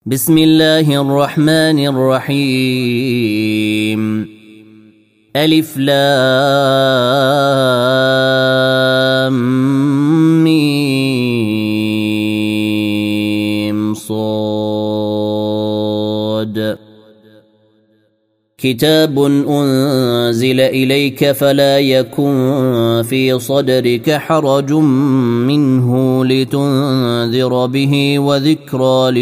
بسم الله الرحمن الرحيم ألف لام ميم صاد كتاب أنزل إليك فلا يكن في صدرك حرج منه لتنذر به وذكرى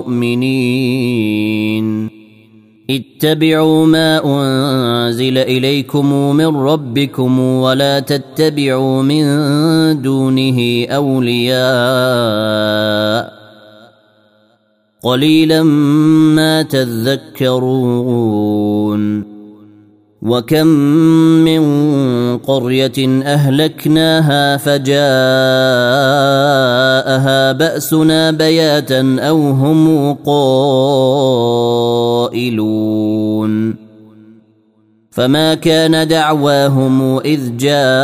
للمؤمنين اتبعوا ما أنزل إليكم من ربكم ولا تتبعوا من دونه أولياء قليلا ما تذكرون وكم من قرية أهلكناها فجاءها بأسنا بياتا أو هم قائلون فما كان دعواهم إذ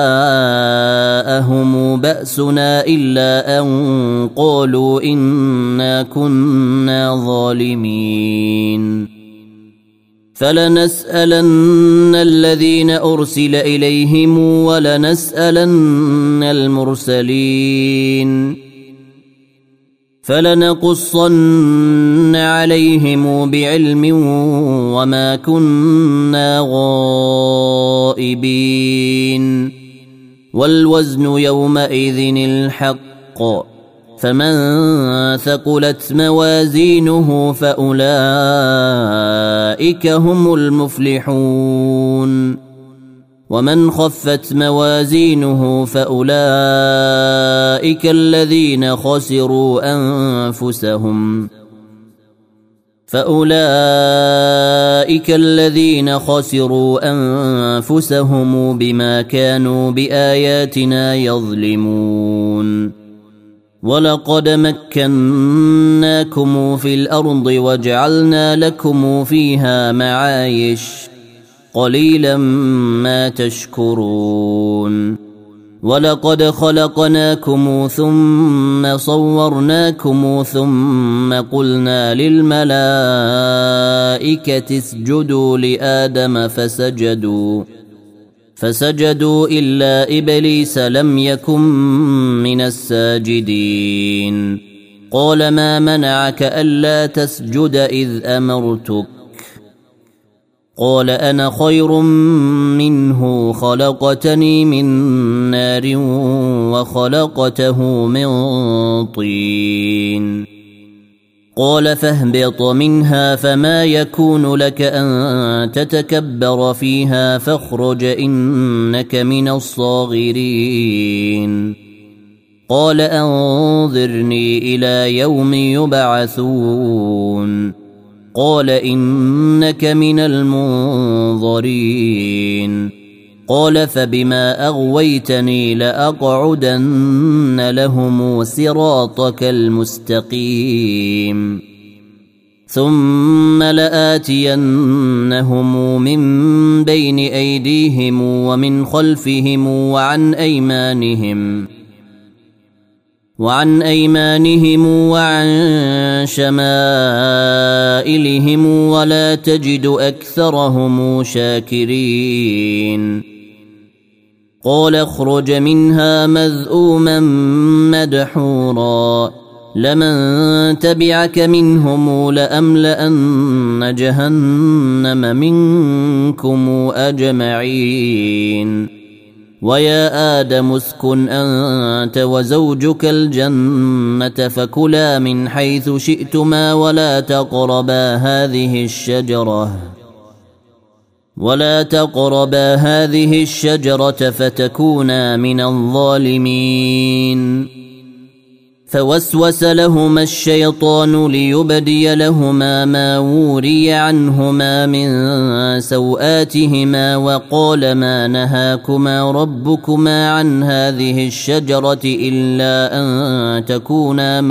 جاءهم بأسنا إلا أن قالوا إنا كنا ظالمين فلنسألن الذين أرسل إليهم ولنسألن المرسلين فلنقصن عليهم بعلم وما كنا غائبين والوزن يومئذ الحق فمن ثقلت موازينه فأولئك هم المفلحون ومن خفت موازينه فأولئك الذين خسروا أنفسهم بما كانوا بآياتنا يظلمون ولقد مكناكم في الأرض وجعلنا لكم فيها معايش قليلا ما تشكرون ولقد خلقناكم ثم صورناكم ثم قلنا للملائكة اسجدوا لآدم فسجدوا إلا إبليس لم يكن من الساجدين قال ما منعك ألا تسجد إذ أمرتك قال أنا خير منه خلقتني من نار وخلقته من طين قال فاهبط منها فما يكون لك أن تتكبر فيها فاخرج إنك من الصاغرين قال أنظرني إلى يوم يبعثون قال إنك من المنظرين قال فبما أغويتني لأقعدن لهم صراطك المستقيم ثم لآتينهم من بين أيديهم ومن خلفهم وعن أيمانهم وعن شمائلهم ولا تجد أكثرهم شاكرين قال اخرج منها مذءوما مدحورا لمن تبعك منهم لأملأن جهنم منكم أجمعين ويا آدم اسكن أنت وزوجك الجنة فكلا من حيث شئتما ولا تقربا هذه الشجرة فتكونا من الظالمين فوسوس لهما الشيطان ليبدي لهما ما وري عنهما من سوآتهما وقال ما نهاكما ربكما عن هذه الشجرة إلا أن تكونا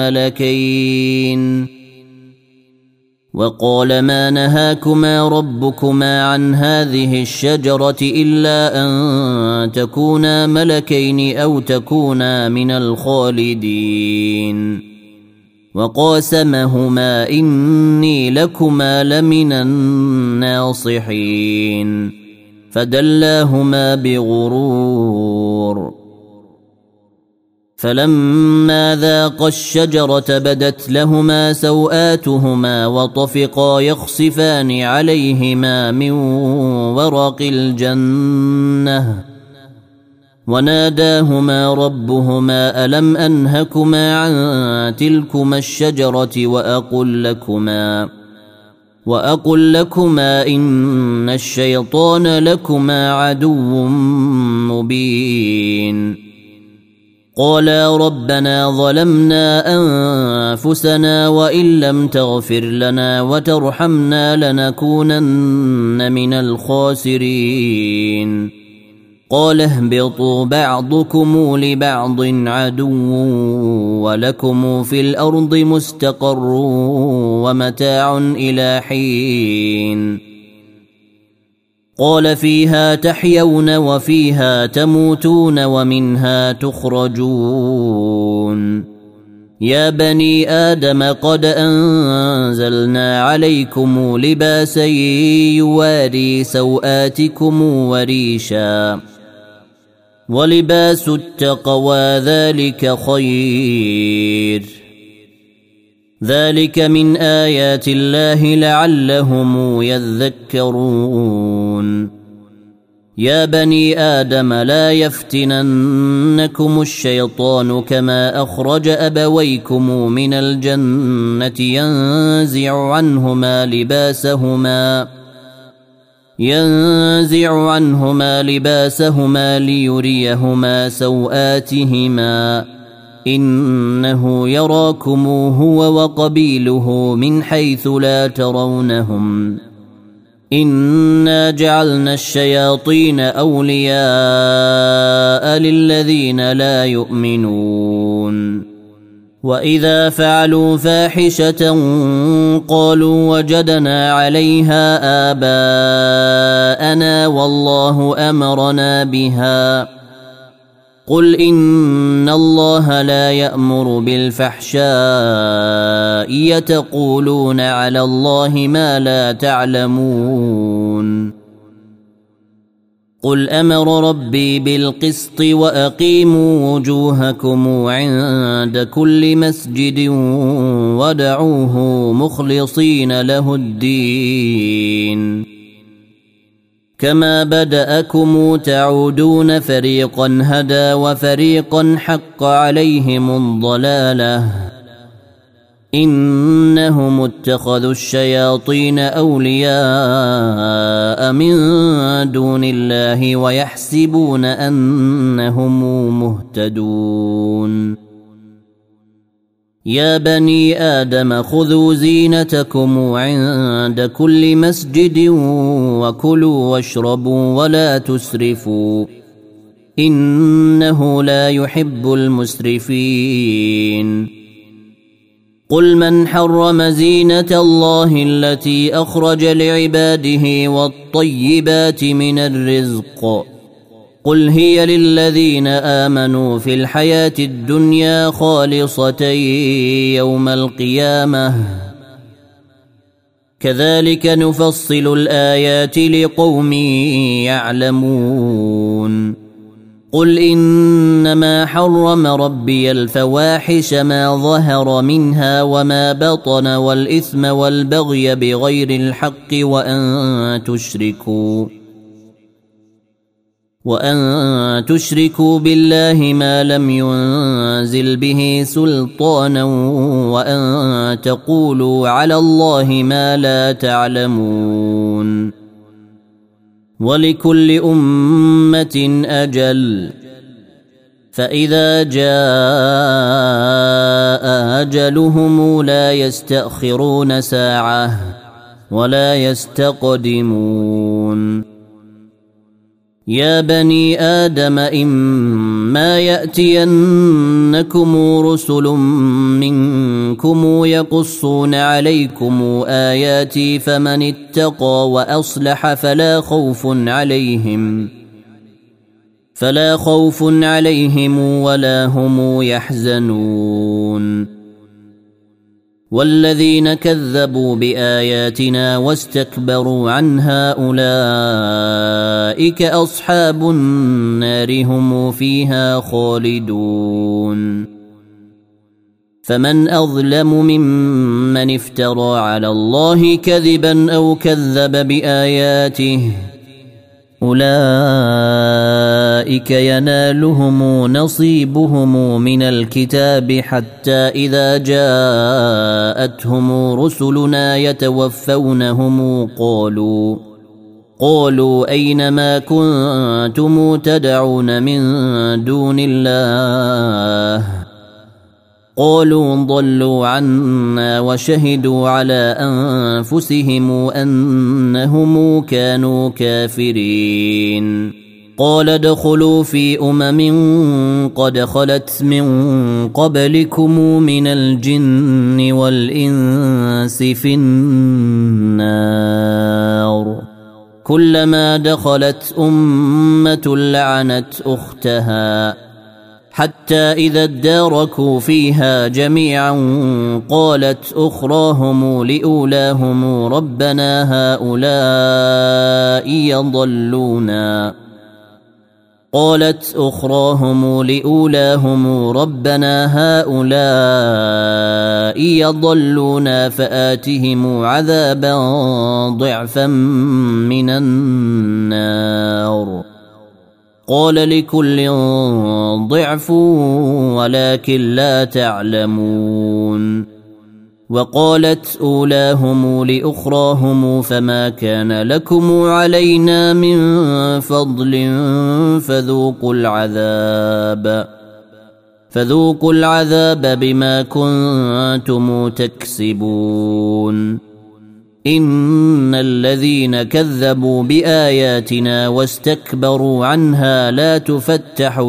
ملكين أو تكونا من الخالدين وقاسمهما إني لكما لمن الناصحين فدلاهما بغرور فلما ذاقا الشجرة بدت لهما سوآتهما وطفقا يخصفان عليهما من ورق الجنة وناداهما ربهما ألم أنهكما عن تلكما الشجرة وأقل لكما إن الشيطان لكما عدو مبين قالا ربنا ظلمنا أنفسنا وإن لم تغفر لنا وترحمنا لنكونن من الخاسرين قال اهبطوا بعضكم لبعض عدو ولكم في الأرض مستقر ومتاع إلى حين قال فيها تحيون وفيها تموتون ومنها تخرجون يا بني آدم قد أنزلنا عليكم لباسا يواري سوآتكم وريشا ولباس التقوى ذلك خير ذلك من آيات الله لعلهم يذكرون يا بني آدم لا يفتننكم الشيطان كما أخرج أبويكم من الجنة ينزع عنهما لباسهما ليريهما سوآتهما إنه يراكم هو وقبيله من حيث لا ترونهم إنا جعلنا الشياطين أولياء للذين لا يؤمنون وإذا فعلوا فاحشة قالوا وجدنا عليها آباءنا والله أمرنا بها قل إن الله لا يأمر بالفحشاء يتقولون على الله ما لا تعلمون قل أمر ربي بالقسط وأقيموا وجوهكم عند كل مسجد ودعوه مخلصين له الدين كما بدأكم تعودون فريقا هدى وفريقا حق عليهم الضلالة إنهم اتخذوا الشياطين أولياء من دون الله ويحسبون أنهم مهتدون يا بني آدم خذوا زينتكم عند كل مسجد وكلوا واشربوا ولا تسرفوا إنه لا يحب المسرفين قل من حرم زينة الله التي أخرج لعباده والطيبات من الرزق قل هي للذين آمنوا في الحياة الدنيا خالصة يوم القيامة كذلك نفصل الآيات لقوم يعلمون قل إنما حرم ربي الفواحش ما ظهر منها وما بطن والإثم والبغي بغير الحق وأن تشركوا بالله ما لم ينزل به سلطانا وأن تقولوا على الله ما لا تعلمون ولكل أمة أجل فإذا جاء أجلهم لا يستأخرون ساعة ولا يستقدمون يا بني آدم إما يأتينكم رسل منكم يقصون عليكم آياتي فمن اتقى وأصلح فلا خوف عليهم ولا هم يحزنون والذين كذبوا بآياتنا واستكبروا عنها أولئك أصحاب النار هم فيها خالدون فمن أظلم ممن افترى على الله كذبا أو كذب بآياته أولئك ينالهم نصيبهم من الكتاب حتى إذا جاءتهم رسلنا يتوفونهم قالوا أين ما كنتم تدعون من دون الله قالوا ضلوا عنا وشهدوا على أنفسهم أنهم كانوا كافرين قال ادخلوا في قد خلت من قبلكم من الجن والإنس في النار كلما دخلت أمة لعنت أختها حتى إذا اداركوا فيها جميعا قالت أخراهم لأولاهم ربنا هؤلاء يضلونا فآتهم عذابا ضعفا من النار قال لكل ضعف ولكن لا تعلمون وقالت أولاهم لأخراهم فما كان لكم علينا من فضل فذوقوا العذاب بما كنتم تكسبون إن الذين كذبوا بآياتنا واستكبروا عنها لا تفتح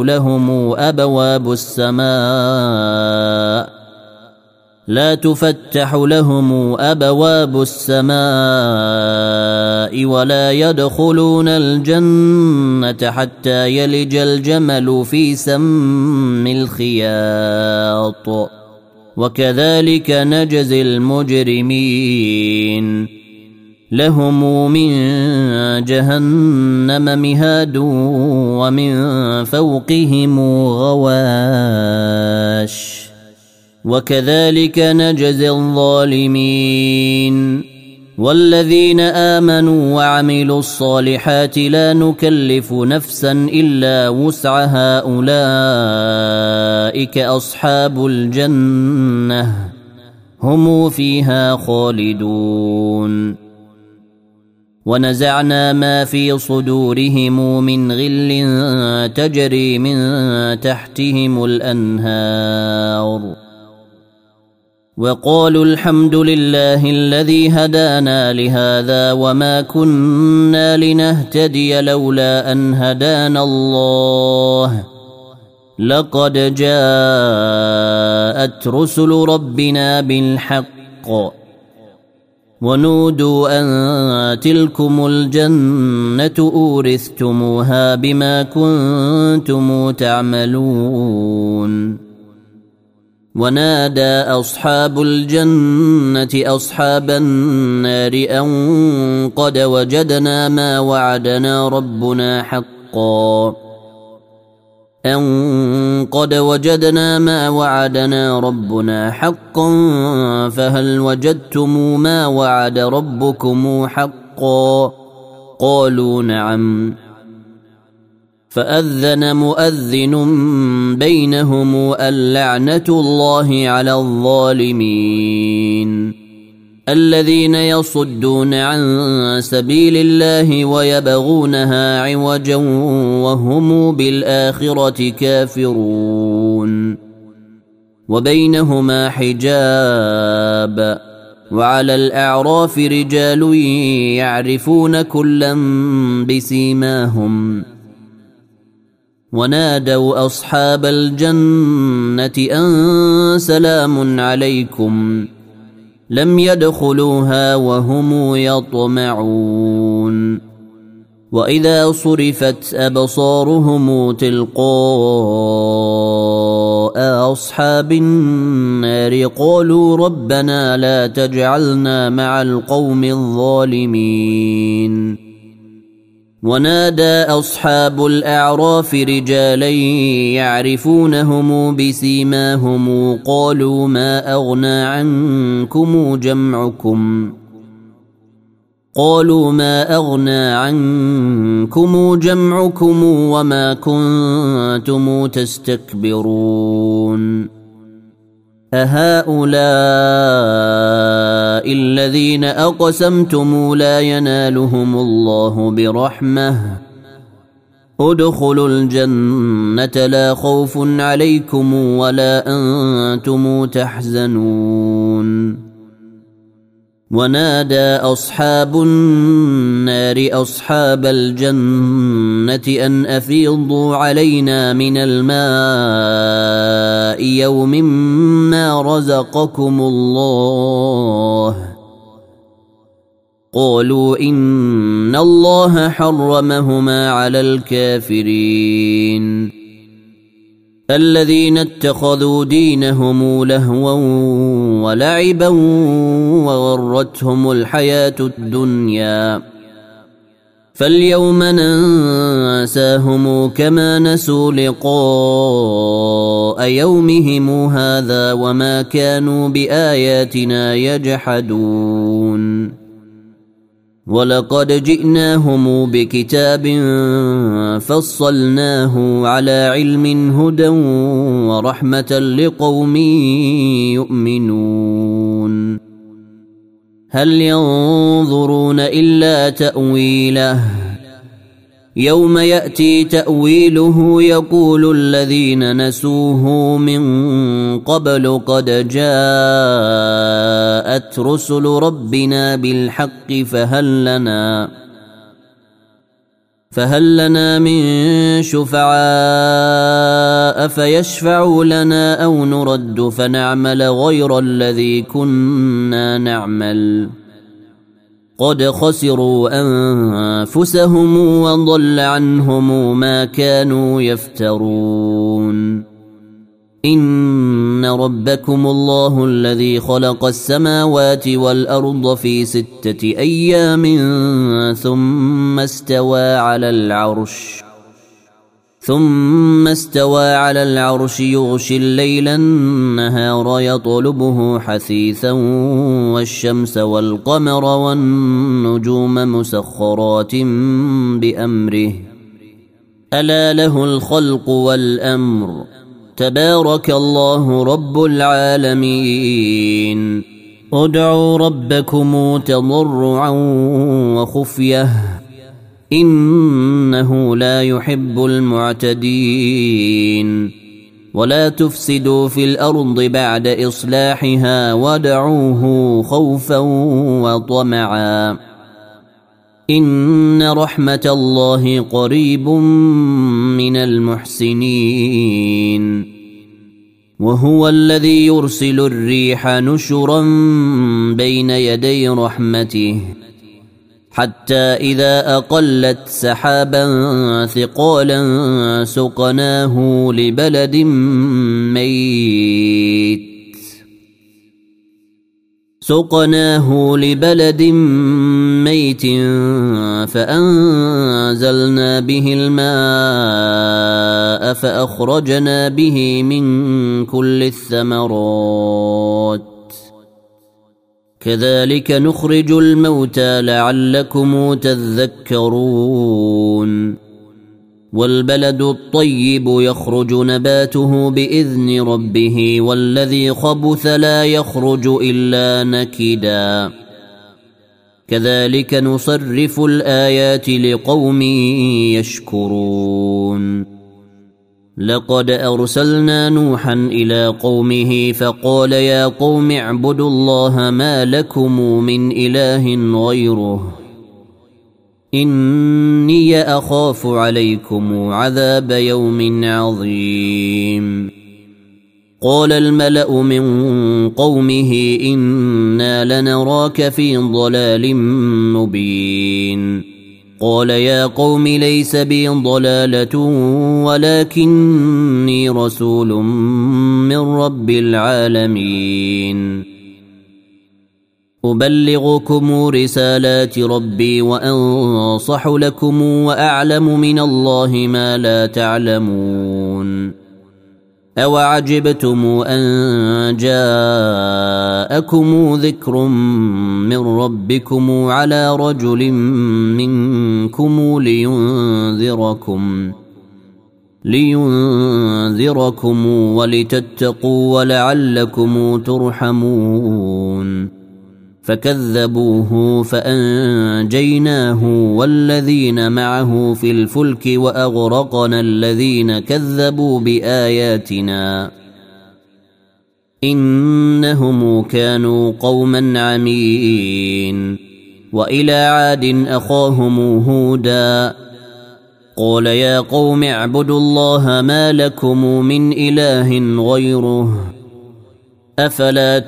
لهم أبواب السماء ولا يدخلون الجنة حتى يلج الجمل في سم الخياط وكذلك نجزي المجرمين لهم من جهنم مهاد ومن فوقهم غواش وكذلك نجزي الظالمين والذين آمنوا وعملوا الصالحات لا نكلف نفسا إلا وسعها أولئك أصحاب الجنة هم فيها خالدون ونزعنا ما في صدورهم من غل تجري من تحتهم الأنهار وقالوا الحمد لله الذي هدانا لهذا وما كنا لنهتدي لولا أن هدانا الله لقد جاءت رسل ربنا بالحق ونودوا أن تلكم الجنة أورثتموها بما كنتم تعملون ونادى أصحاب الجنة أصحاب النار أن قد وجدنا ما وعدنا ربنا حقا فهل وجدتم ما وعد ربكم حقا قالوا نعم فأذن مؤذن بينهم اللعنة الله على الظالمين الذين يصدون عن سبيل الله ويبغونها عوجا وهم بالآخرة كافرون وبينهما حجاب وعلى الأعراف رجال يعرفون كلا بسيماهم ونادوا أصحاب الجنة أن سلام عليكم لم يدخلوها وهم يطمعون وإذا صرفت أبصارهم تلقاء لقاء أصحاب النار قالوا ربنا لا تجعلنا مع القوم الظالمين. ونادى أصحاب الأعراف رجالا يعرفونهم بسيماهم قالوا ما أغنى عنكم جمعكم وما كنتم تستكبرون أهؤلاء الذين أقسمتم لا ينالهم الله برحمة ادخلوا الجنة لا خوف عليكم ولا أنتم تحزنون. ونادى أصحاب النار أصحاب الجنة أن أفيضوا علينا من الماء يوم ما رزقكم الله قالوا إن الله حرمهما على الكافرين الذين اتخذوا دينهم لهوا ولعبا وغرتهم الحياة الدنيا فاليوم ننساهم كما نسوا لقاء يومهم هذا وما كانوا بآياتنا يجحدون. ولقد جئناهم بكتاب فصلناه على علم هدى ورحمة لقوم يؤمنون. هل ينظرون إلا تأويله يوم يأتي تأويله يقول الذين نسوه من قبل قد جاءت رسل ربنا بالحق فهل لنا من شفعاء فيشفعوا لنا أو نرد فنعمل غير الذي كنا نعمل قد خسروا أنفسهم وضل عنهم ما كانوا يفترون. إن ربكم الله الذي خلق السماوات والأرض في 6 أيام ثم استوى على العرش يغشي الليل النهار يطلبه حثيثا والشمس والقمر والنجوم مسخرات بأمره ألا له الخلق والأمر تبارك الله رب العالمين. ادعوا ربكم تضرعا وخفية إنه لا يحب المعتدين. ولا تفسدوا في الأرض بعد إصلاحها ودعوه خوفا وطمعا إن رحمة الله قريب من المحسنين. وهو الذي يرسل الريح نشرا بين يدي رحمته حتى إذا أقلت سحابا ثقالا سقناه لبلد ميت فأنزلنا به الماء فأخرجنا به من كل الثمرات كذلك نخرج الموتى لعلكم تذكرون. والبلد الطيب يخرج نباته بإذن ربه والذي خبث لا يخرج إلا نكدا كذلك نصرف الآيات لقوم يشكرون. لقد أرسلنا نوحا إلى قومه فقال يا قوم اعبدوا الله ما لكم من إله غيره إني أخاف عليكم عذاب يوم عظيم. قال الملأ من قومه إنا لنراك في ضلال مبين قال يا قوم ليس بي ضلالة ولكني رسول من رب العالمين أبلغكم رسالات ربي وأنصح لكم وأعلم من الله ما لا تعلمون أوعجبتم أن جاءكم ذكر من ربكم على رجل منكم لينذركم ولتتقوا ولعلكم ترحمون فكذبوه فأنجيناه والذين معه في الفلك وأغرقنا الذين كذبوا بآياتنا إنهم كانوا قوما عمين وإلى عاد أخاهم هودا قال يا قوم اعبدوا الله ما لكم من إله غيره أفلا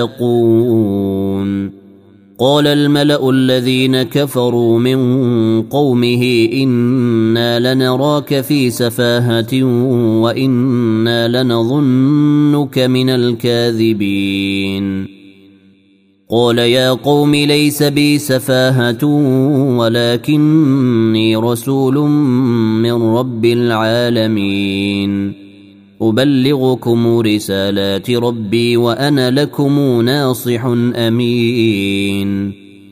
تتقون قال الملأ الذين كفروا من قومه إنا لنراك في سفاهة وإنا لنظنك من الكاذبين قال يا قوم ليس بي سفاهة ولكني رسول من رب العالمين أبلغكم رسالات ربي وأنا لكم ناصح أمين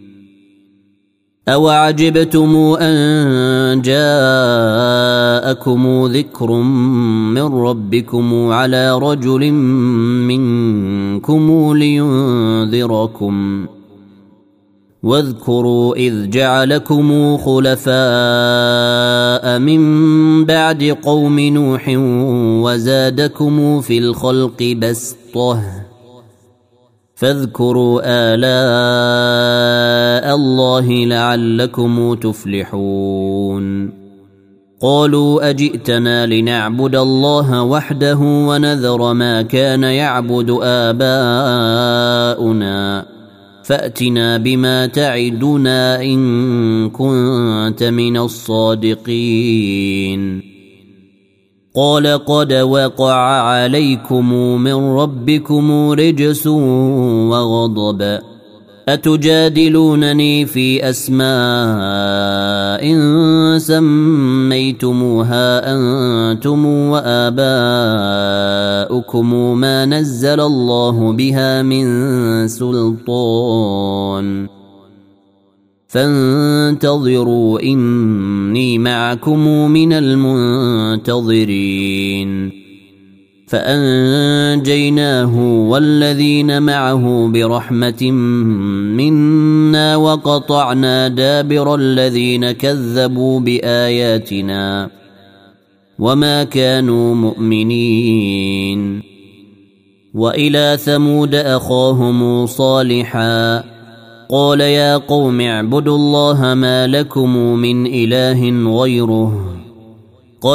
أوعجبتم أن جاءكم ذكر من ربكم على رجل منكم لينذركم واذكروا إذ جعلكم خلفاء من بعد قوم نوح وزادكم في الخلق بسطة فاذكروا آلاء الله لعلكم تفلحون قالوا أجئتنا لنعبد الله وحده ونذر ما كان يعبد آباؤنا فأتنا بما تعدنا إن كنت من الصادقين قال قد وقع عليكم من ربكم رجس وغضب أتجادلونني في أسماء سميتموها أنتم وآباؤكم ما نزل الله بها من سلطان فانتظروا إني معكم من المنتظرين فأنجيناه والذين معه برحمة منا وقطعنا دابر الذين كذبوا بآياتنا وما كانوا مؤمنين وإلى ثمود أخاهم صالحا قال يا قوم اعبدوا الله ما لكم من إله غيره قد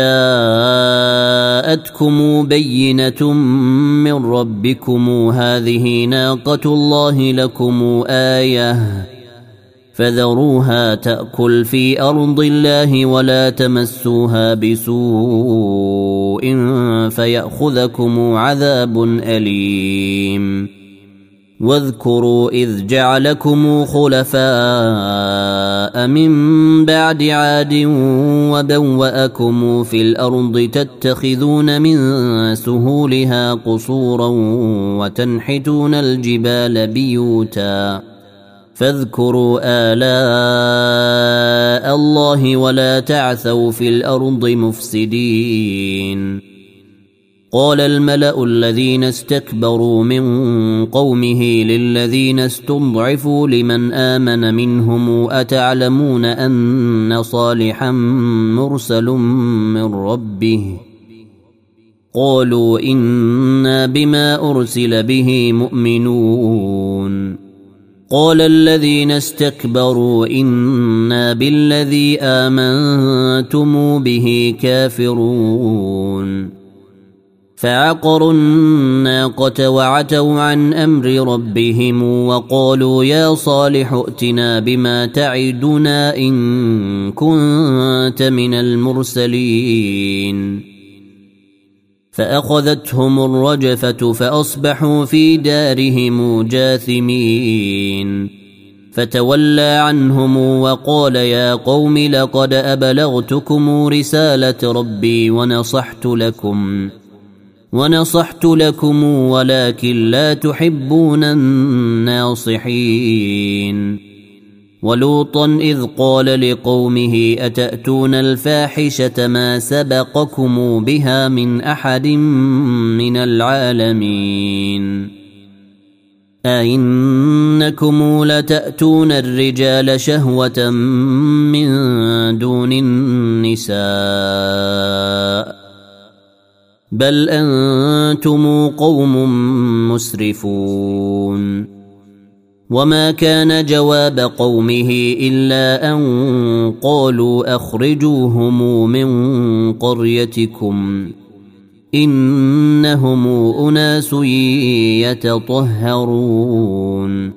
جاءتكم بينة من ربكم هذه ناقة الله لكم آية فذروها تأكل في أرض الله ولا تمسوها بسوء فيأخذكم عذاب أليم واذكروا إذ جعلكم خلفاء من بعد عاد وبوأكم في الأرض تتخذون من سهولها قصورا وتنحتون الجبال بيوتا فاذكروا آلاء الله ولا تعثوا في الأرض مفسدين قال الملأ الذين استكبروا من قومه للذين استضعفوا لمن آمن منهم أتعلمون أن صالحا مرسل من ربه قالوا إنا بما أرسل به مؤمنون قال الذين استكبروا إنا بالذي آمنتم به كافرون فعقروا الناقة وعتوا عن أمر ربهم وقالوا يا صالح ائتنا بما تعدنا إن كنت من المرسلين فأخذتهم الرجفة فأصبحوا في دارهم جاثمين فتولى عنهم وقال يا قوم لقد أبلغتكم رسالة ربي ونصحت لكم ولكن لا تحبون الناصحين ولوطا إذ قال لقومه أتأتون الفاحشة ما سبقكم بها من أحد من العالمين أئنكم لتأتون الرجال شهوة من دون النساء بل أنتم قوم مسرفون وما كان جواب قومه إلا أن قالوا أخرجوهم من قريتكم إنهم أناس يتطهرون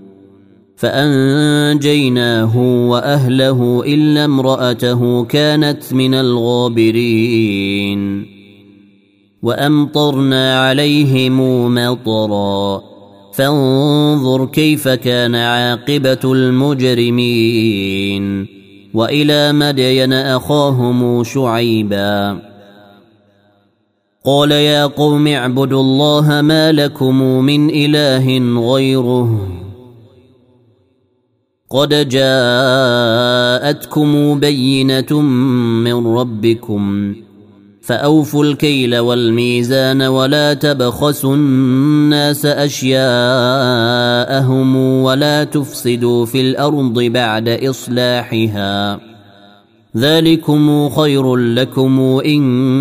فأنجيناه وأهله إلا امرأته كانت من الغابرين وأمطرنا عليهم مطرا فانظر كيف كان عاقبة المجرمين وإلى مدين أخاهم شعيبا قال يا قوم اعبدوا الله ما لكم من إله غيره قد جاءتكم بينة من ربكم فأوفوا الكيل والميزان ولا تبخسوا الناس أشياءهم ولا تفسدوا في الأرض بعد إصلاحها ذلكم خير لكم إن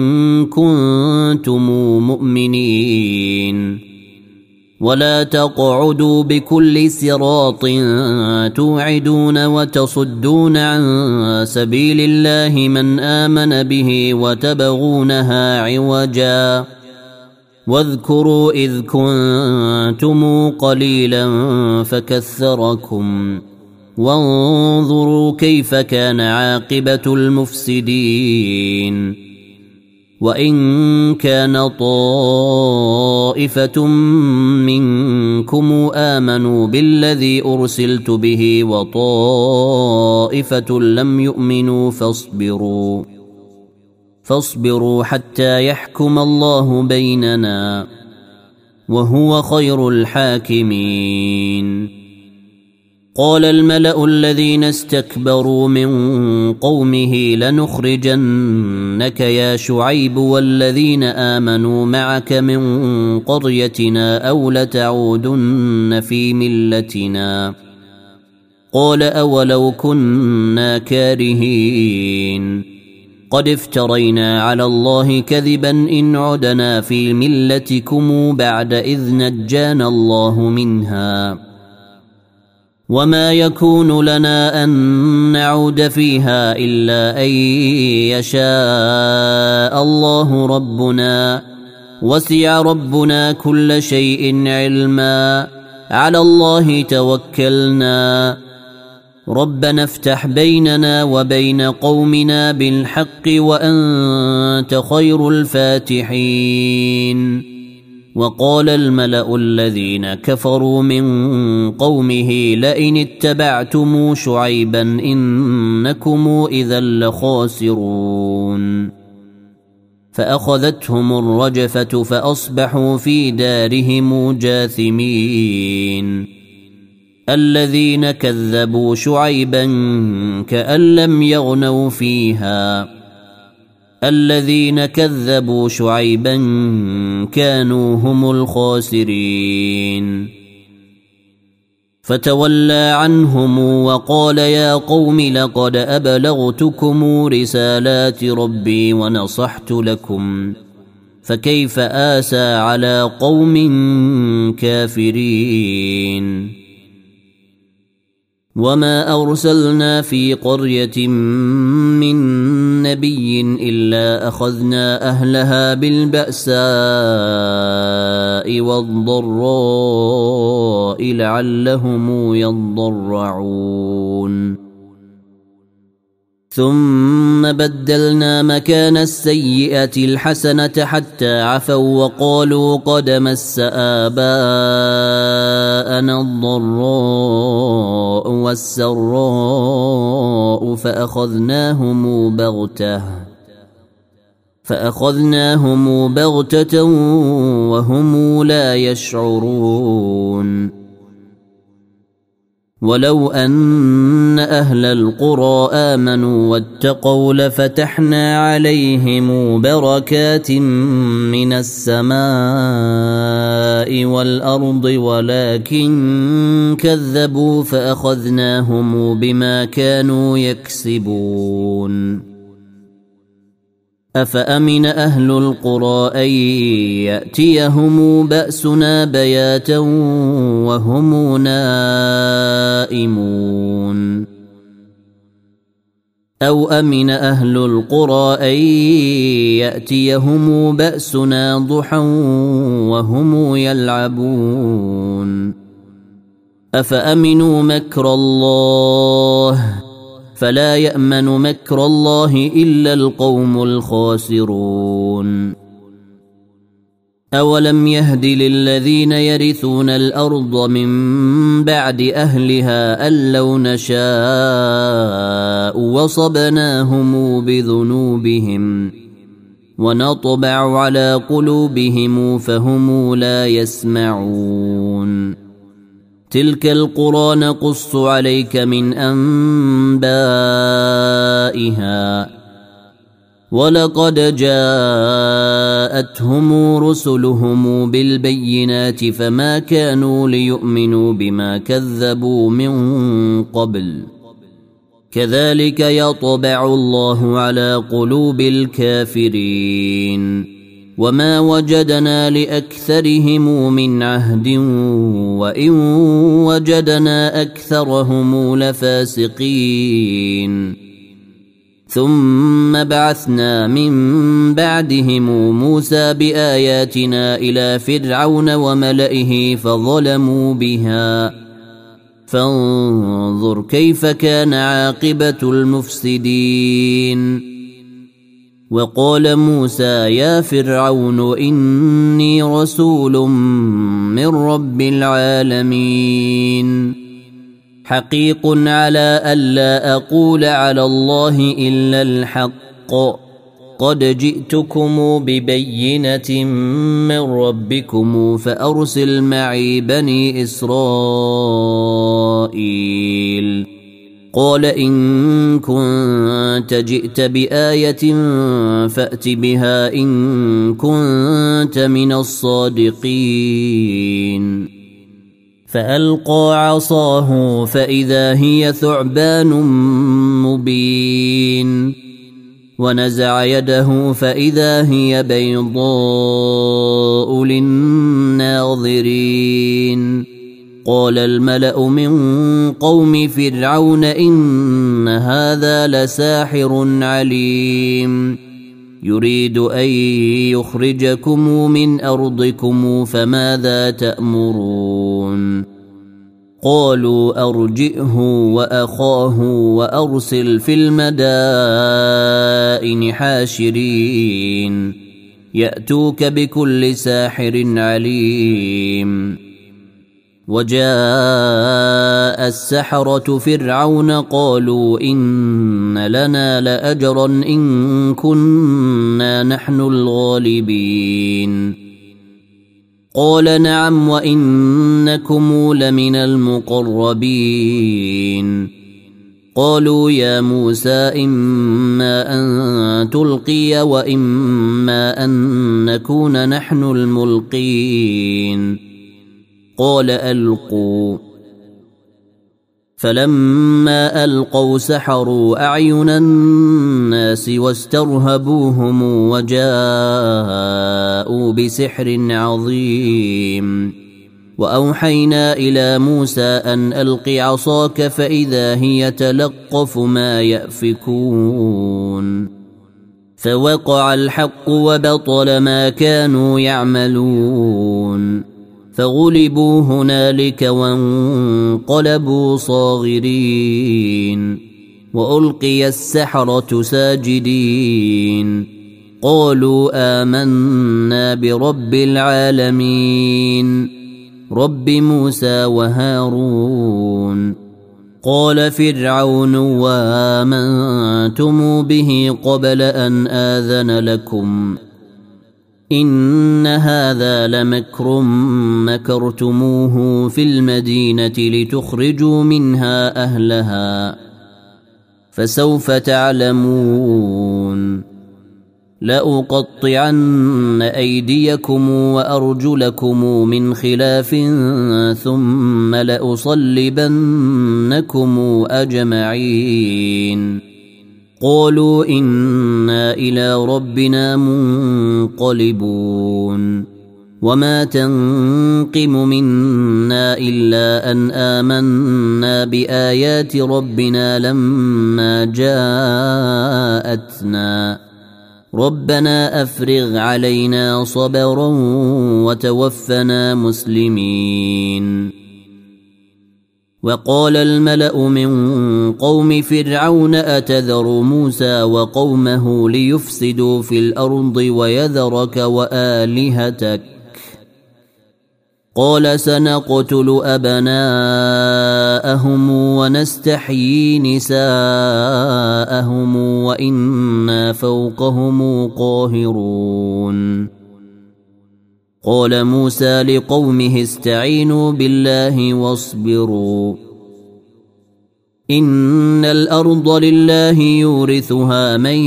كنتم مؤمنين ولا تقعدوا بكل صراط توعدون وتصدون عن سبيل الله من آمن به وتبغونها عوجا واذكروا إذ كنتم قليلا فكثركم وانظروا كيف كان عاقبة المفسدين وإن كان طائفة منكم آمنوا بالذي أرسلت به وطائفة لم يؤمنوا فاصبروا حتى يحكم الله بيننا وهو خير الحاكمين قال الملأ الذين استكبروا من قومه لنخرجنك يا شعيب والذين آمنوا معك من قريتنا أو لتعودن في ملتنا قال أولو كنا كارهين قد افترينا على الله كذبا إن عدنا في ملتكم بعد إذ نجانا الله منها وما يكون لنا أن نعود فيها إلا أن يشاء الله ربنا وسع ربنا كل شيء علما على الله توكلنا ربنا افتح بيننا وبين قومنا بالحق وأنت خير الفاتحين وقال الملأ الذين كفروا من قومه لئن اتبعتم شعيبا إنكم إذا لخاسرون فأخذتهم الرجفة فأصبحوا في دارهم جاثمين الذين كذبوا شعيبا كأن لم يغنوا فيها الذين كذبوا شعيبا كانوا هم الخاسرين فتولى عنهم وقال يا قوم لقد أبلغتكم رسالات ربي ونصحت لكم فكيف آسى على قوم كافرين وما أرسلنا في قرية من نبي إلا أخذنا أهلها بالبأساء والضراء لعلهم يضرعون ثم بدلنا مكان السيئة الحسنة حتى عفوا وقالوا قد مس آباءنا الضراء والسراء فأخذناهم بغتة وهم لا يشعرون ولو أن أهل القرى آمنوا واتقوا لفتحنا عليهم بركات من السماء والأرض ولكن كذبوا فأخذناهم بما كانوا يكسبون أفأمن أهل القرى أن يأتيهم بأسنا بياتا وهم نائمون أو أمن أهل القرى أن يأتيهم بأسنا ضحى وهم يلعبون أفأمنوا مكر الله فلا يأمن مكر الله إلا القوم الخاسرون أولم يهد للذين يرثون الأرض من بعد أهلها أن لو نشاء وصبناهم بذنوبهم ونطبع على قلوبهم فهم لا يسمعون تلك القرى نقص عليك من أنبائها ولقد جاءتهم رسلهم بالبينات فما كانوا ليؤمنوا بما كذبوا من قبل كذلك يطبع الله على قلوب الكافرين وما وجدنا لأكثرهم من عهد وإن وجدنا أكثرهم لفاسقين ثم بعثنا من بعدهم موسى بآياتنا إلى فرعون وملئه فظلموا بها فانظر كيف كان عاقبة المفسدين وقال موسى يا فرعون إني رسول من رب العالمين حقيق على ألا أقول على الله إلا الحق قد جئتكم ببينة من ربكم فأرسل معي بني إسرائيل قال إن كنت جئت بآية فأت بها إن كنت من الصادقين فألقى عصاه فإذا هي ثعبان مبين ونزع يده فإذا هي بيضاء للناظرين قال الملأ من قوم فرعون إن هذا لساحر عليم يريد أن يخرجكم من أرضكم فماذا تأمرون قالوا أرجئه وأخاه وأرسل في المدائن حاشرين يأتوك بكل ساحر عليم وجاء السحرة فرعون قالوا إن لنا لأجرا إن كنا نحن الغالبين قال نعم وإنكم لمن المقربين قالوا يا موسى إما أن تلقي وإما أن نكون نحن الملقين قال ألقوا فلما ألقوا سحروا أعين الناس واسترهبوهم وجاءوا بسحر عظيم وأوحينا إلى موسى أن ألق عصاك فإذا هي تلقف ما يأفكون فوقع الحق وبطل ما كانوا يعملون فغلبوا هنالك وانقلبوا صاغرين وألقي السحرة ساجدين قالوا آمنا برب العالمين رب موسى وهارون قال فرعون وآمنتم به قبل أن آذن لكم إن هذا لمكر مكرتموه في المدينة لتخرجوا منها أهلها فسوف تعلمون لأقطعن أيديكم وأرجلكم من خلاف ثم لأصلبنكم أجمعين قالوا إنا إلى ربنا منقلبون وما تنقم منا إلا أن آمنا بآيات ربنا لما جاءتنا ربنا أفرغ علينا صبرا وتوفنا مسلمين وقال الملأ من قوم فرعون أتذر موسى وقومه ليفسدوا في الأرض ويذرك وآلهتك قال سنقتل أبناءهم ونستحيي نساءهم وإنا فوقهم قاهرون قال موسى لقومه استعينوا بالله واصبروا إن الأرض لله يورثها من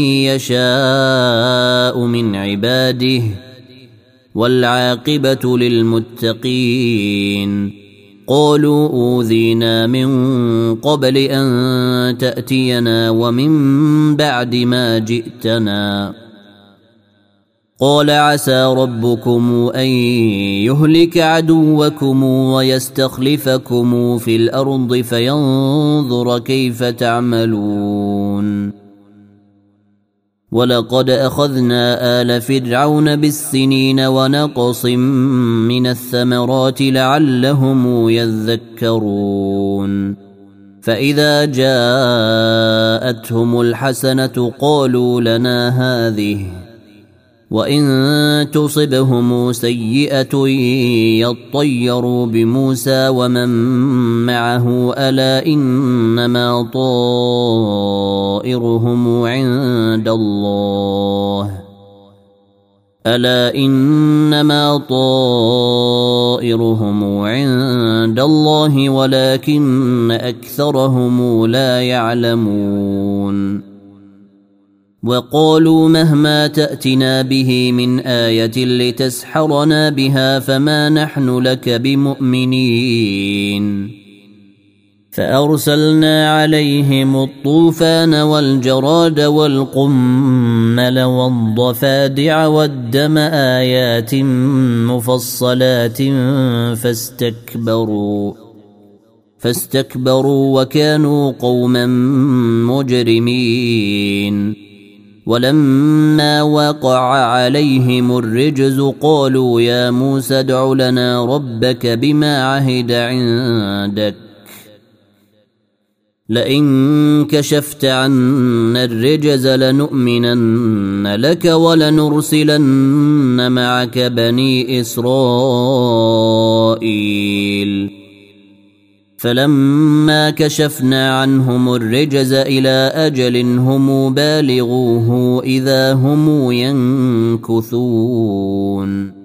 يشاء من عباده والعاقبة للمتقين قالوا أوذينا من قبل أن تأتينا ومن بعد ما جئتنا قال عسى ربكم أن يهلك عدوكم ويستخلفكم في الأرض فينظر كيف تعملون ولقد أخذنا آل فرعون بالسنين ونقص من الثمرات لعلهم يذكرون فإذا جاءتهم الحسنة قالوا لنا هذه وإن تصبهم سيئة يطيروا بموسى ومن معه ألا إنما طائرهم عند الله ألا إنما طائرهم عند الله ولكن أكثرهم لا يعلمون وقالوا مهما تأتنا به من آية لتسحرنا بها فما نحن لك بمؤمنين فأرسلنا عليهم الطوفان والجراد والقمل والضفادع والدم آيات مفصلات فاستكبروا وكانوا قوما مجرمين ولما وقع عليهم الرجز قالوا يا موسى ادع لنا ربك بما عهد عندك لئن كشفت عنا الرجز لنؤمنن لك ولنرسلن معك بني إسرائيل فلما كشفنا عنهم الرجز إلى أجل هم بالغوه إذا هم ينكثون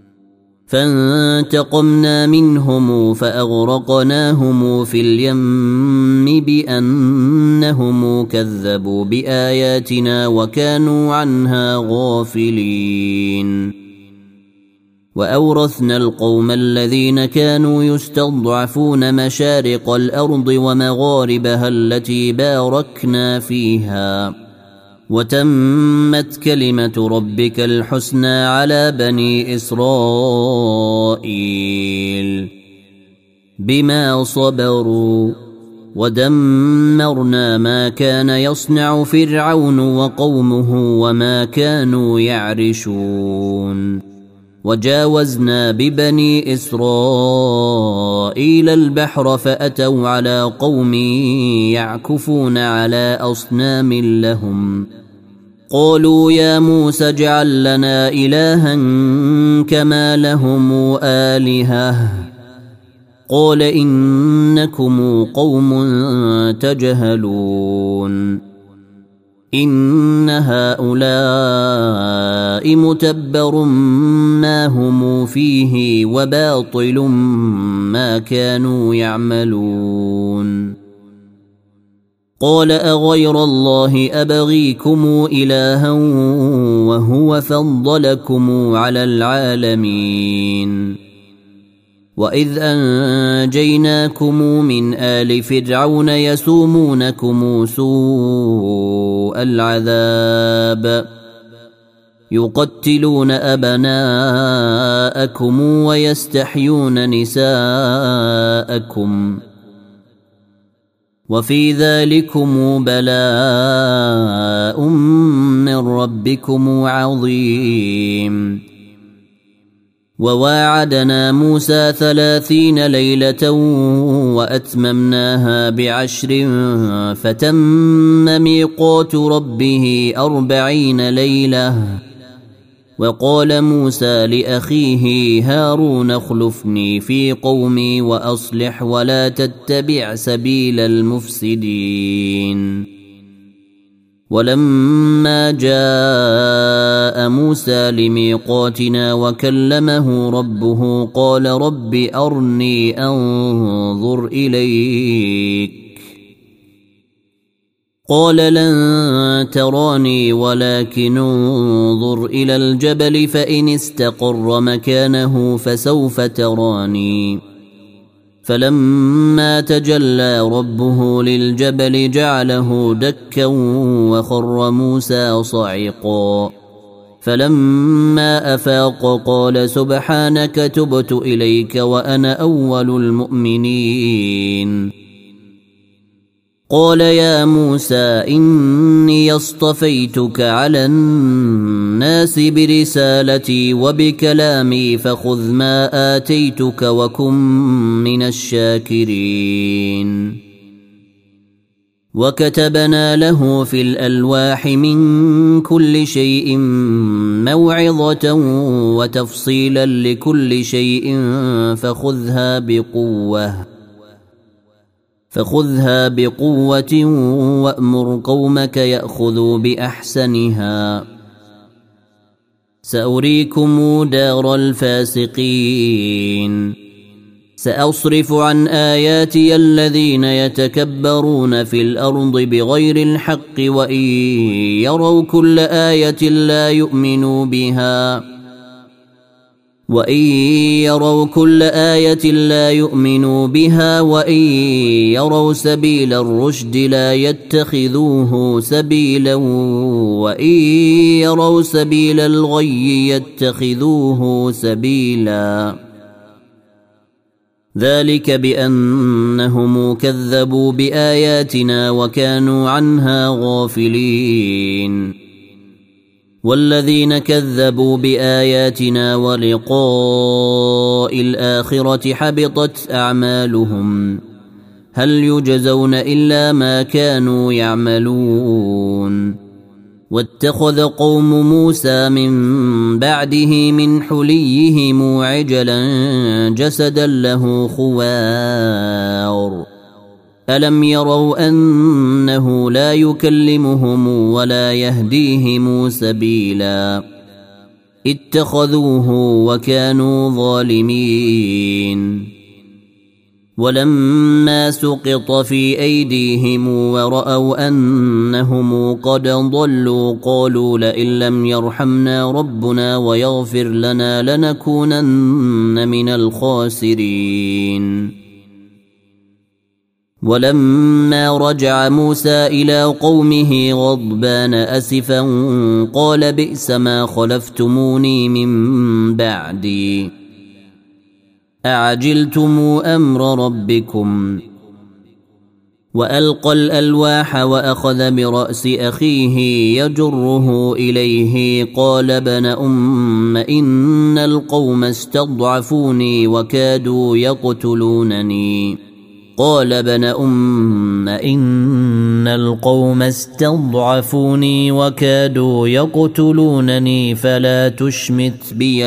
فانتقمنا منهم فأغرقناهم في اليم بأنهم كذبوا بآياتنا وكانوا عنها غافلين وأورثنا القوم الذين كانوا يستضعفون مشارق الأرض ومغاربها التي باركنا فيها وتمت كلمة ربك الحسنى على بني إسرائيل بما صبروا ودمرنا ما كان يصنع فرعون وقومه وما كانوا يعرشون وجاوزنا ببني إسرائيل البحر فأتوا على قوم يعكفون على أصنام لهم قالوا يا موسى اجعل لنا إلها كما لهم آلهة قال إنكم قوم تجهلون إن هؤلاء متبر ما هم فيه وباطل ما كانوا يعملون قال أغير الله أبغيكم إلها وهو فضلكم على العالمين وإذ أنجيناكم من آل فرعون يسومونكم سوء العذاب يقتلون أبناءكم ويستحيون نساءكم وفي ذلكم بلاء من ربكم عظيم وواعدنا موسى 30 ليلة وأتممناها ب10 فتم ميقات ربه 40 ليلة وقال موسى لأخيه هارون اخلفني في قومي وأصلح ولا تتبع سبيل المفسدين ولما جاء موسى لميقاتنا وكلمه ربه قال رب أرني أنظر إليك قال لن تراني ولكن انظر إلى الجبل فإن استقر مكانه فسوف تراني فلما تجلى ربه للجبل جعله دكا وخر موسى صعقا فلما أفاق قال سبحانك تبت إليك وأنا أول المؤمنين قال يا موسى إني اصطفيتك على الناس برسالتي وبكلامي فخذ ما آتيتك وكن من الشاكرين وكتبنا له في الألواح من كل شيء موعظة وتفصيلا لكل شيء فخذها بقوة وأمر قومك يأخذوا بأحسنها سأريكم دار الفاسقين سأصرف عن آياتي الذين يتكبرون في الأرض بغير الحق وإن يروا كل آية لا يؤمنوا بها وإن يروا سبيل الرشد لا يتخذوه سبيلا وإن يروا سبيل الغي يتخذوه سبيلا ذلك بأنهم كذبوا بآياتنا وكانوا عنها غافلين والذين كذبوا بآياتنا ولقاء الآخرة حبطت أعمالهم هل يجزون إلا ما كانوا يعملون واتخذ قوم موسى من بعده من حليهم عجلا جسدا له خوار ألم يروا أنه لا يكلمهم ولا يهديهم سبيلا اتخذوه وكانوا ظالمين ولما سقط في أيديهم ورأوا أنهم قد ضلوا قالوا لئن لم يرحمنا ربنا ويغفر لنا لنكونن من الخاسرين ولما رجع موسى إلى قومه غضبان أسفا قال بئس ما خلفتموني من بعدي أعجلتم أمر ربكم وألقى الألواح وأخذ برأس أخيه يجره إليه قال ابن أم إن القوم استضعفوني وكادوا يقتلونني قال ابن أم إن القوم استضعفوني وكادوا يقتلونني فلا تشمت بي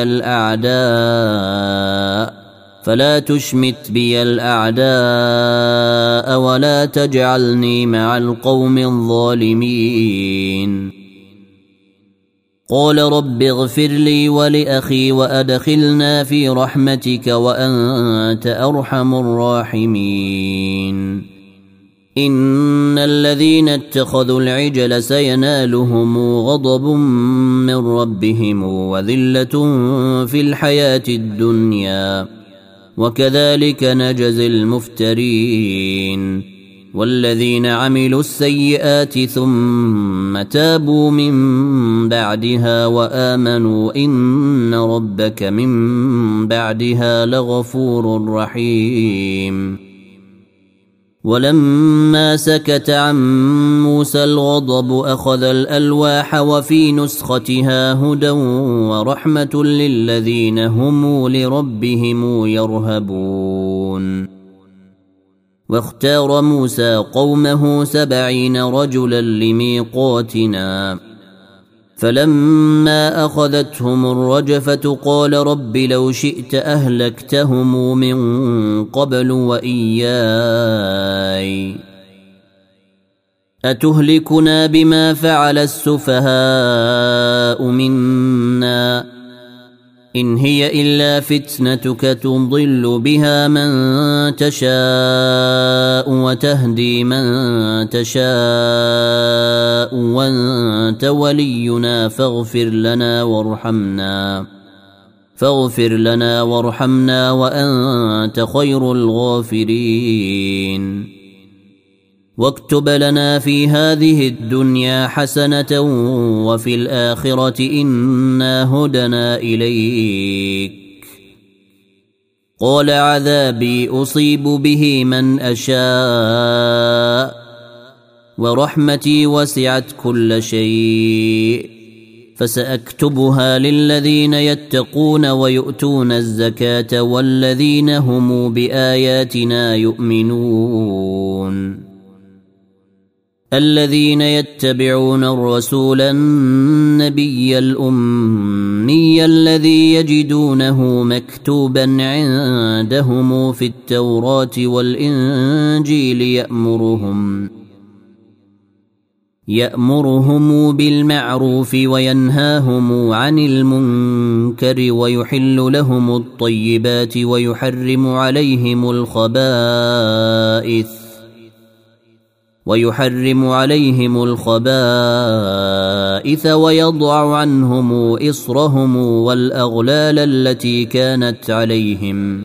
الأعداء ولا تجعلني مع القوم الظالمين قال رب اغفر لي ولأخي وأدخلنا في رحمتك وأنت أرحم الراحمين إن الذين اتخذوا العجل سينالهم غضب من ربهم وذلة في الحياة الدنيا وكذلك نجزي المفترين والذين عملوا السيئات ثم تابوا من بعدها وآمنوا إن ربك من بعدها لغفور رحيم ولما سكت عن موسى الغضب أخذ الألواح وفي نسختها هدى ورحمة للذين هم لربهم يرهبون واختار موسى قومه 70 رجلا لميقاتنا فلما أخذتهم الرجفة قال رب لو شئت أهلكتهم من قبل وإياي أتهلكنا بما فعل السفهاء منا إن هي إلا فتنتك تضل بها من تشاء وتهدي من تشاء وأنت ولينا فاغفر لنا وارحمنا وأنت خير الغافرين واكتب لنا في هذه الدنيا حسنة وفي الآخرة إنا هدنا إليك قال عذابي أصيب به من أشاء ورحمتي وسعت كل شيء فسأكتبها للذين يتقون ويؤتون الزكاة والذين هم بآياتنا يؤمنون الذين يتبعون الرسول النبي الأمي الذي يجدونه مكتوبا عندهم في التوراة والإنجيل يأمرهم بالمعروف وينهاهم عن المنكر ويحل لهم الطيبات ويحرم عليهم الخبائث ويضع عنهم إصرهم والأغلال التي كانت عليهم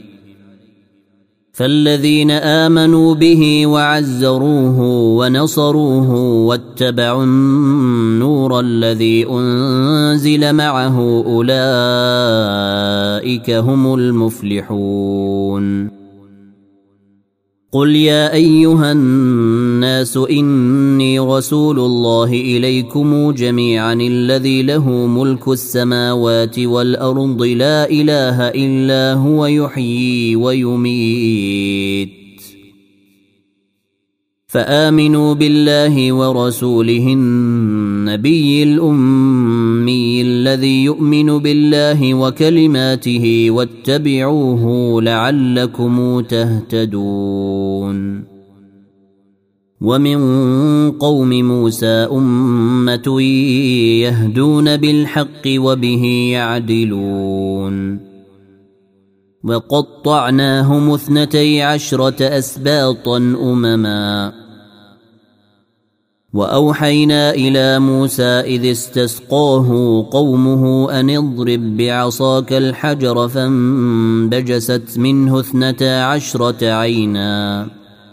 فالذين آمنوا به وعزروه ونصروه واتبعوا النور الذي أنزل معه أولئك هم المفلحون قل يا أيها الناس إني رسول الله إليكم جميعا الذي له ملك السماوات والأرض لا إله إلا هو يحيي ويميت فآمنوا بالله ورسوله النبي الأمي الذي يؤمن بالله وكلماته واتبعوه لعلكم تهتدون ومن قوم موسى أمة يهدون بالحق وبه يعدلون وقطعناهم 12 أسباطا أمما وأوحينا إلى موسى إذ استسقاه قومه أن اضرب بعصاك الحجر فانبجست منه 12 عينا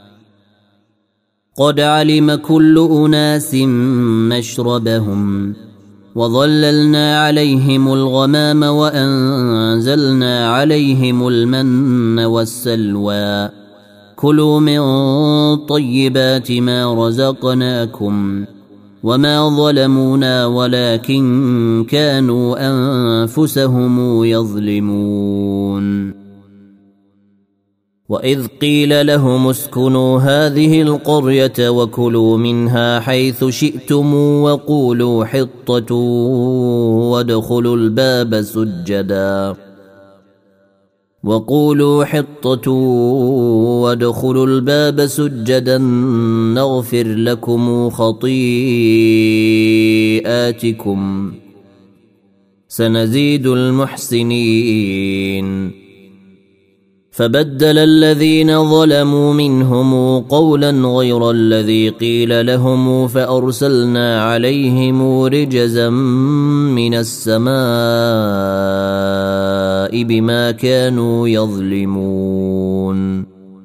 قد علم كل أناس مشربهم وظللنا عليهم الغمام وأنزلنا عليهم المن والسلوى كلوا من طيبات ما رزقناكم وما ظلمونا ولكن كانوا أنفسهم يظلمون. وإذ قيل لهم اسكنوا هذه القرية وكلوا منها حيث شئتم وقولوا حطة وادخلوا الباب سجدا نغفر لكم خطيئاتكم سنزيد المحسنين. فبدل الذين ظلموا منهم قولا غير الذي قيل لهم فأرسلنا عليهم رجزا من السماء بما كانوا يظلمون.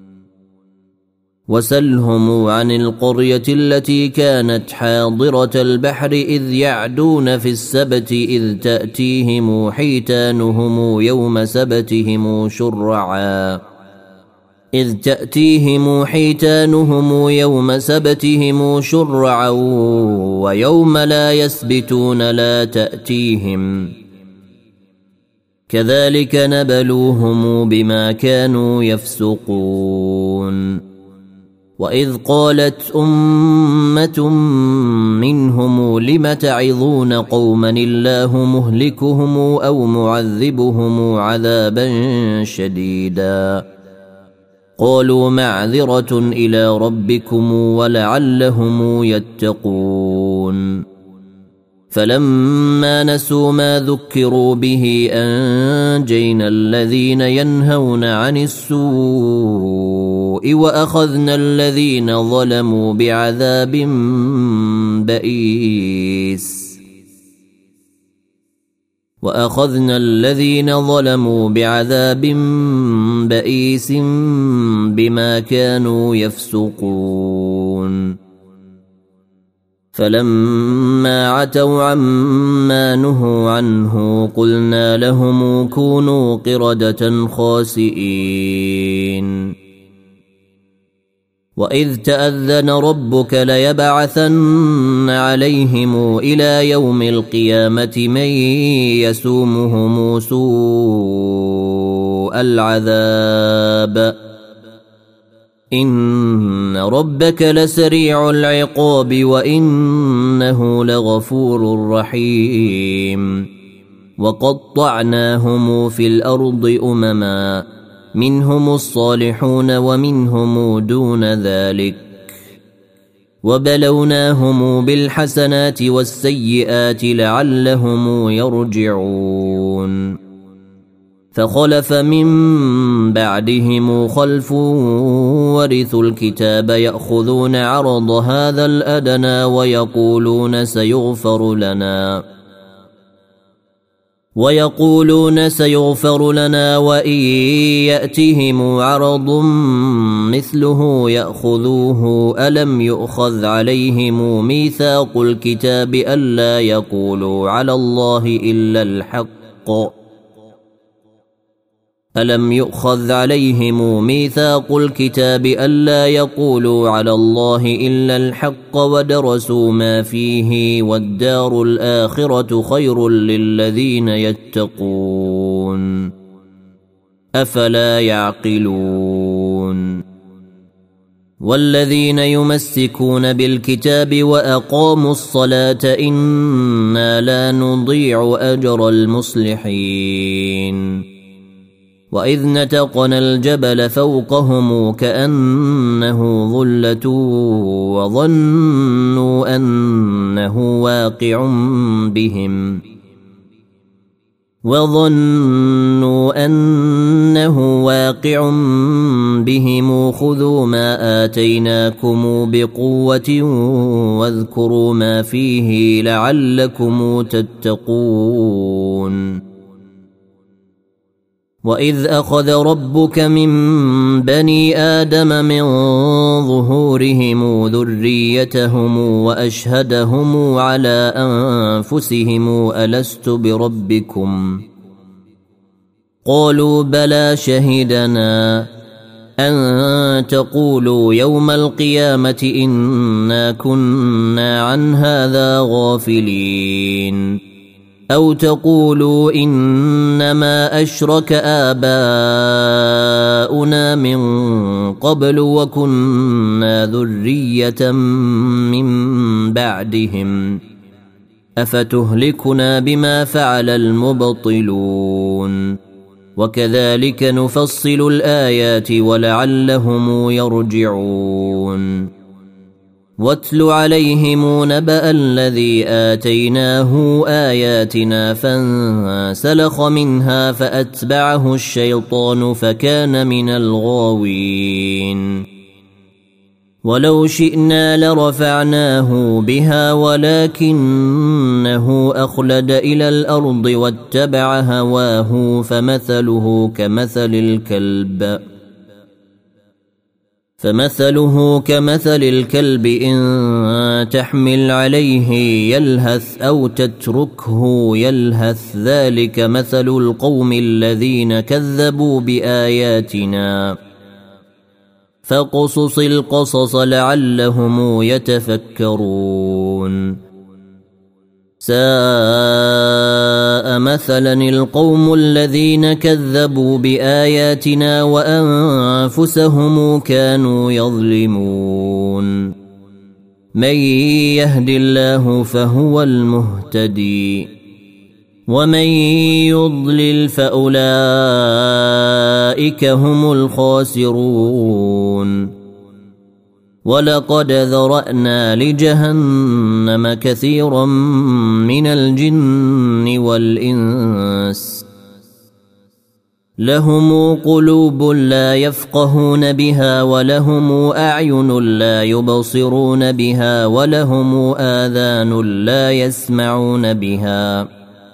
وسلهم عن القرية التي كانت حاضرة البحر إذ يعدون في السبت إذ تأتيهم حيتانهم يوم سبتهم شرعا ويوم لا يسبتون لا تأتيهم كذلك نبلوهم بما كانوا يفسقون. وإذ قالت أمة منهم لم تعظون قوما الله مهلكهم أو معذبهم عذابا شديدا قالوا معذرة إلى ربكم ولعلهم يتقون. فلما نسوا ما ذكروا به أنجينا الذين ينهون عن السوء وأخذنا الذين ظلموا بعذاب بئيس بما كانوا يفسقون. فلما عتوا عما نهوا عنه قلنا لهم كونوا قردة خاسئين. وإذ تأذن ربك ليبعثن عليهم إلى يوم القيامة من يسومهم سوء العذاب إن ربك لسريع العقاب وإنه لغفور رحيم. وقطعناهم في الأرض أمما منهم الصالحون ومنهم دون ذلك وبلوناهم بالحسنات والسيئات لعلهم يرجعون. فخلف من بعدهم خلف ورثوا الكتاب يأخذون عرض هذا الأدنى ويقولون سيغفر لنا وإن يأتهم عرض مثله يأخذوه. ألم يؤخذ عليهم ميثاق الكتاب ألا يقولوا على الله إلا الحق ودرسوا ما فيه والدار الآخرة خير للذين يتقون أفلا يعقلون. والذين يمسكون بالكتاب وأقاموا الصلاة إنا لا نضيع أجر المصلحين. وإذ نتقنا الجبل فوقهم كأنه ظلة وظنوا أنه واقع بهم خذوا ما آتيناكم بقوة واذكروا ما فيه لعلكم تتقون. وإذ أخذ ربك من بني آدم من ظهورهم ذريتهم وأشهدهم على أنفسهم ألست بربكم قالوا بلى شهدنا أن تقولوا يوم القيامة إنا كنا عن هذا غافلين أو تقولوا إنما أشرك آباؤنا من قبل وكنا ذرية من بعدهم أفتهلكنا بما فعل المبطلون وكذلك نفصل الآيات ولعلهم يرجعون واتل عليهم نبأ الذي آتيناه آياتنا فانسلخ منها فأتبعه الشيطان فكان من الغاوين ولو شئنا لرفعناه بها ولكنه أخلد إلى الأرض واتبع هواه فمثله كمثل الكلب إن تحمل عليه يلهث أو تتركه يلهث ذلك مثل القوم الذين كذبوا بآياتنا فاقصص القصص لعلهم يتفكرون ساء مثلا القوم الذين كذبوا بآياتنا وأنفسهم كانوا يظلمون من يهد الله فهو المهتدي ومن يضلل فأولئك هم الخاسرون ولقد ذرأنا لجهنم كثيرا من الجن والإنس لهم قلوب لا يفقهون بها ولهم أعين لا يبصرون بها ولهم آذان لا يسمعون بها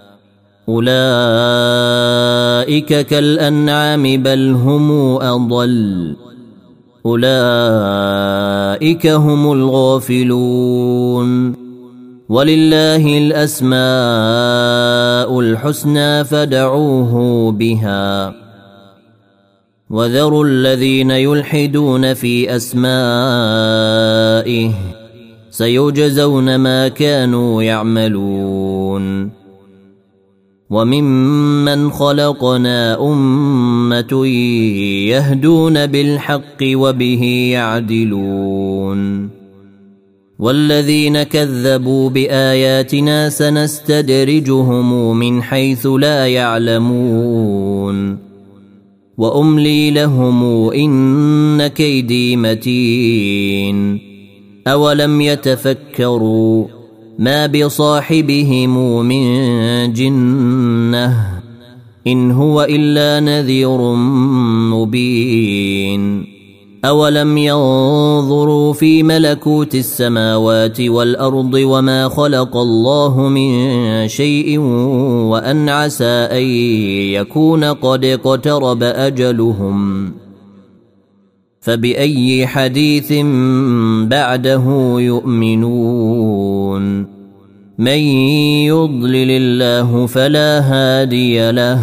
أولئك كالأنعام بل هم أضل أولئك هم الغافلون ولله الأسماء الحسنى فادعوه بها وذروا الذين يلحدون في أسمائه سيجزون ما كانوا يعملون وممن خلقنا أمة يهدون بالحق وبه يعدلون والذين كذبوا بآياتنا سنستدرجهم من حيث لا يعلمون وأملي لهم إن كيدي متين أولم يتفكروا ما بصاحبهم من جنة إن هو إلا نذير مبين أولم ينظروا في ملكوت السماوات والأرض وما خلق الله من شيء وأن عسى أن يكون قد اقترب أجلهم فبأي حديث بعده يؤمنون من يضلل الله فلا هادي له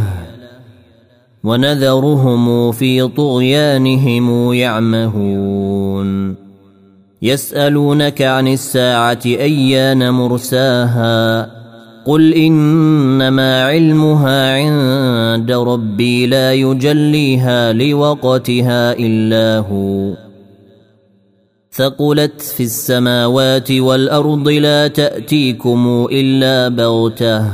ونذرهم في طغيانهم يعمهون يسألونك عن الساعة أيان مرساها قل إنما علمها عند ربي لا يجليها لوقتها إلا هو ثقلت في السماوات والأرض لا تأتيكم إلا بغتة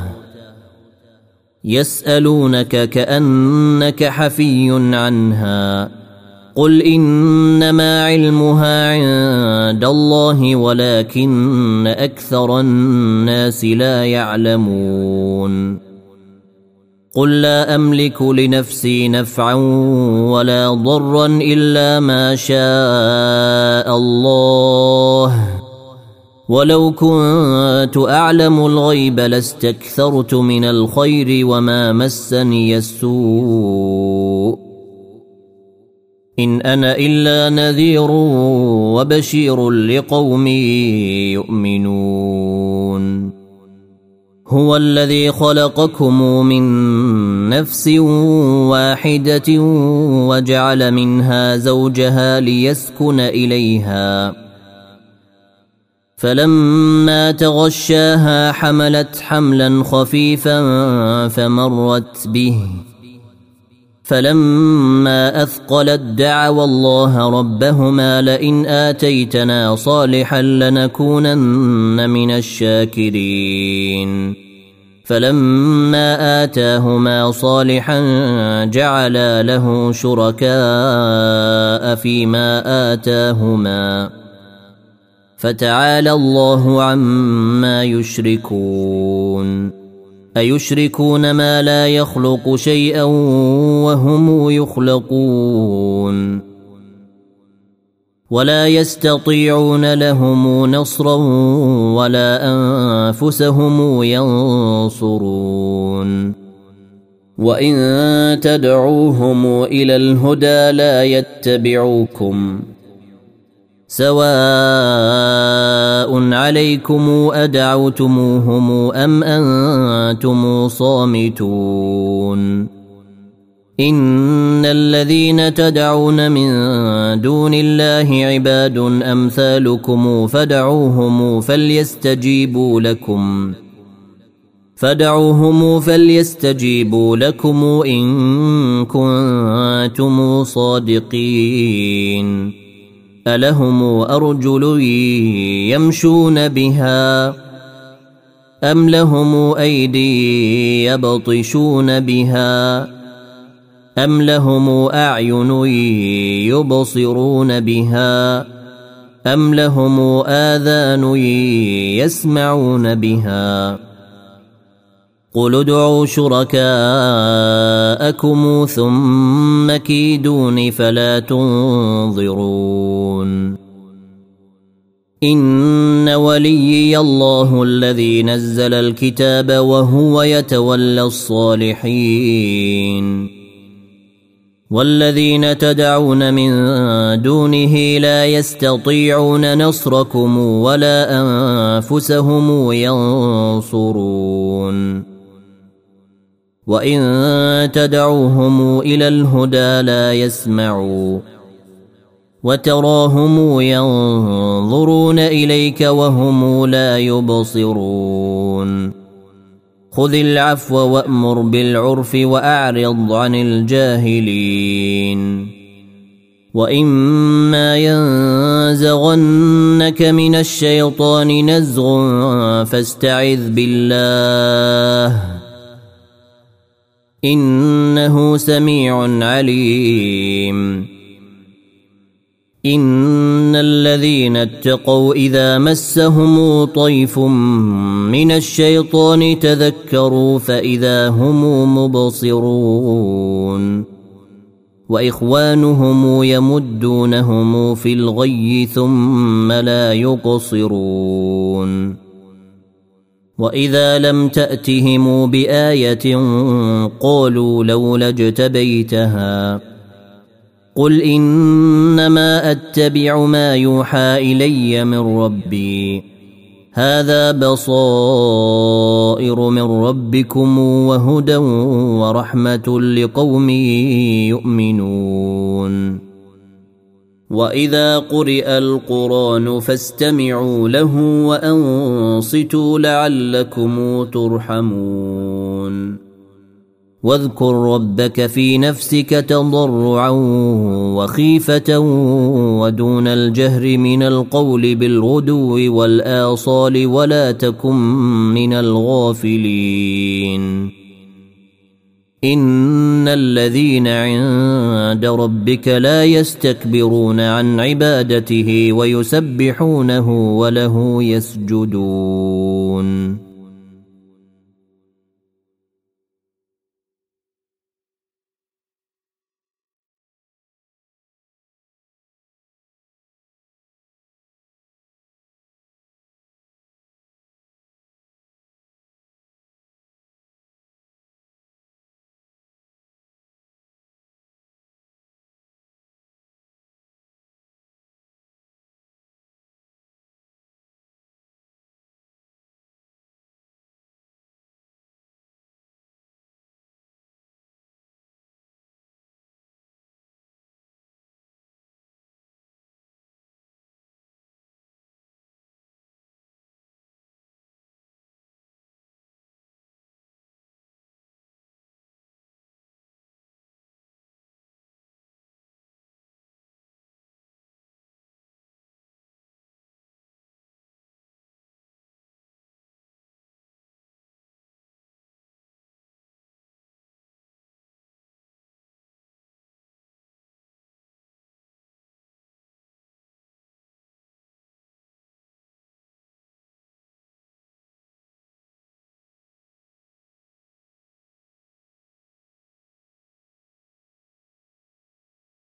يسألونك كأنك حفي عنها قل إنما علمها عند الله ولكن أكثر الناس لا يعلمون قل لا أملك لنفسي نفعا ولا ضرا إلا ما شاء الله ولو كنت أعلم الغيب لاستكثرت من الخير وما مسني السوء إن أنا إلا نذير وبشير لقوم يؤمنون هو الذي خلقكم من نفس واحدة وجعل منها زوجها ليسكن إليها فلما تغشاها حملت حملا خفيفا فمرت به فلما أثقلت دعوا الله ربهما لئن آتيتنا صالحا لنكونن من الشاكرين فلما آتاهما صالحا جعلا له شركاء فيما آتاهما فتعالى الله عما يشركون أيشركون ما لا يخلق شيئا وهم يخلقون ولا يستطيعون لهم نصرا ولا أنفسهم ينصرون وإن تدعوهم إلى الهدى لا يتبعوكم سواء عليكم أدعوتموهم أم أنتم صامتون إن الذين تدعون من دون الله عباد أمثالكم فدعوهم فليستجيبوا لكم إن كنتم صادقين ألهم أرجل يمشون بها أم لهم أيدي يبطشون بها أم لهم أعين يبصرون بها أم لهم آذان يسمعون بها قل ادعوا شركاءكم ثم كيدون فلا تنظرون إن وليي الله الذي نزل الكتاب وهو يتولى الصالحين والذين تدعون من دونه لا يستطيعون نصركم ولا أنفسهم ينصرون وإن تدعوهم إلى الهدى لا يسمعوا وتراهم ينظرون إليك وهم لا يبصرون خذ العفو وأمر بالعرف وأعرض عن الجاهلين وإما ينزغنك من الشيطان نزغ فاستعذ بالله إنه سميع عليم إن الذين اتقوا إذا مسهم طيف من الشيطان تذكروا فإذا هم مبصرون وإخوانهم يمدونهم في الغي ثم لا يقصرون وإذا لم تأتهم بآية قالوا لولا اجتبيتها قل إنما أتبع ما يوحى إلي من ربي هذا بصائر من ربكم وهدى ورحمة لقوم يؤمنون وإذا قرئ القرآن فاستمعوا له وأنصتوا لعلكم ترحمون واذكر ربك في نفسك تضرعا وخيفة ودون الجهر من القول بالغدو والآصال ولا تكن من الغافلين إن الذين عند ربك لا يستكبرون عن عبادته ويسبحونه وله يسجدون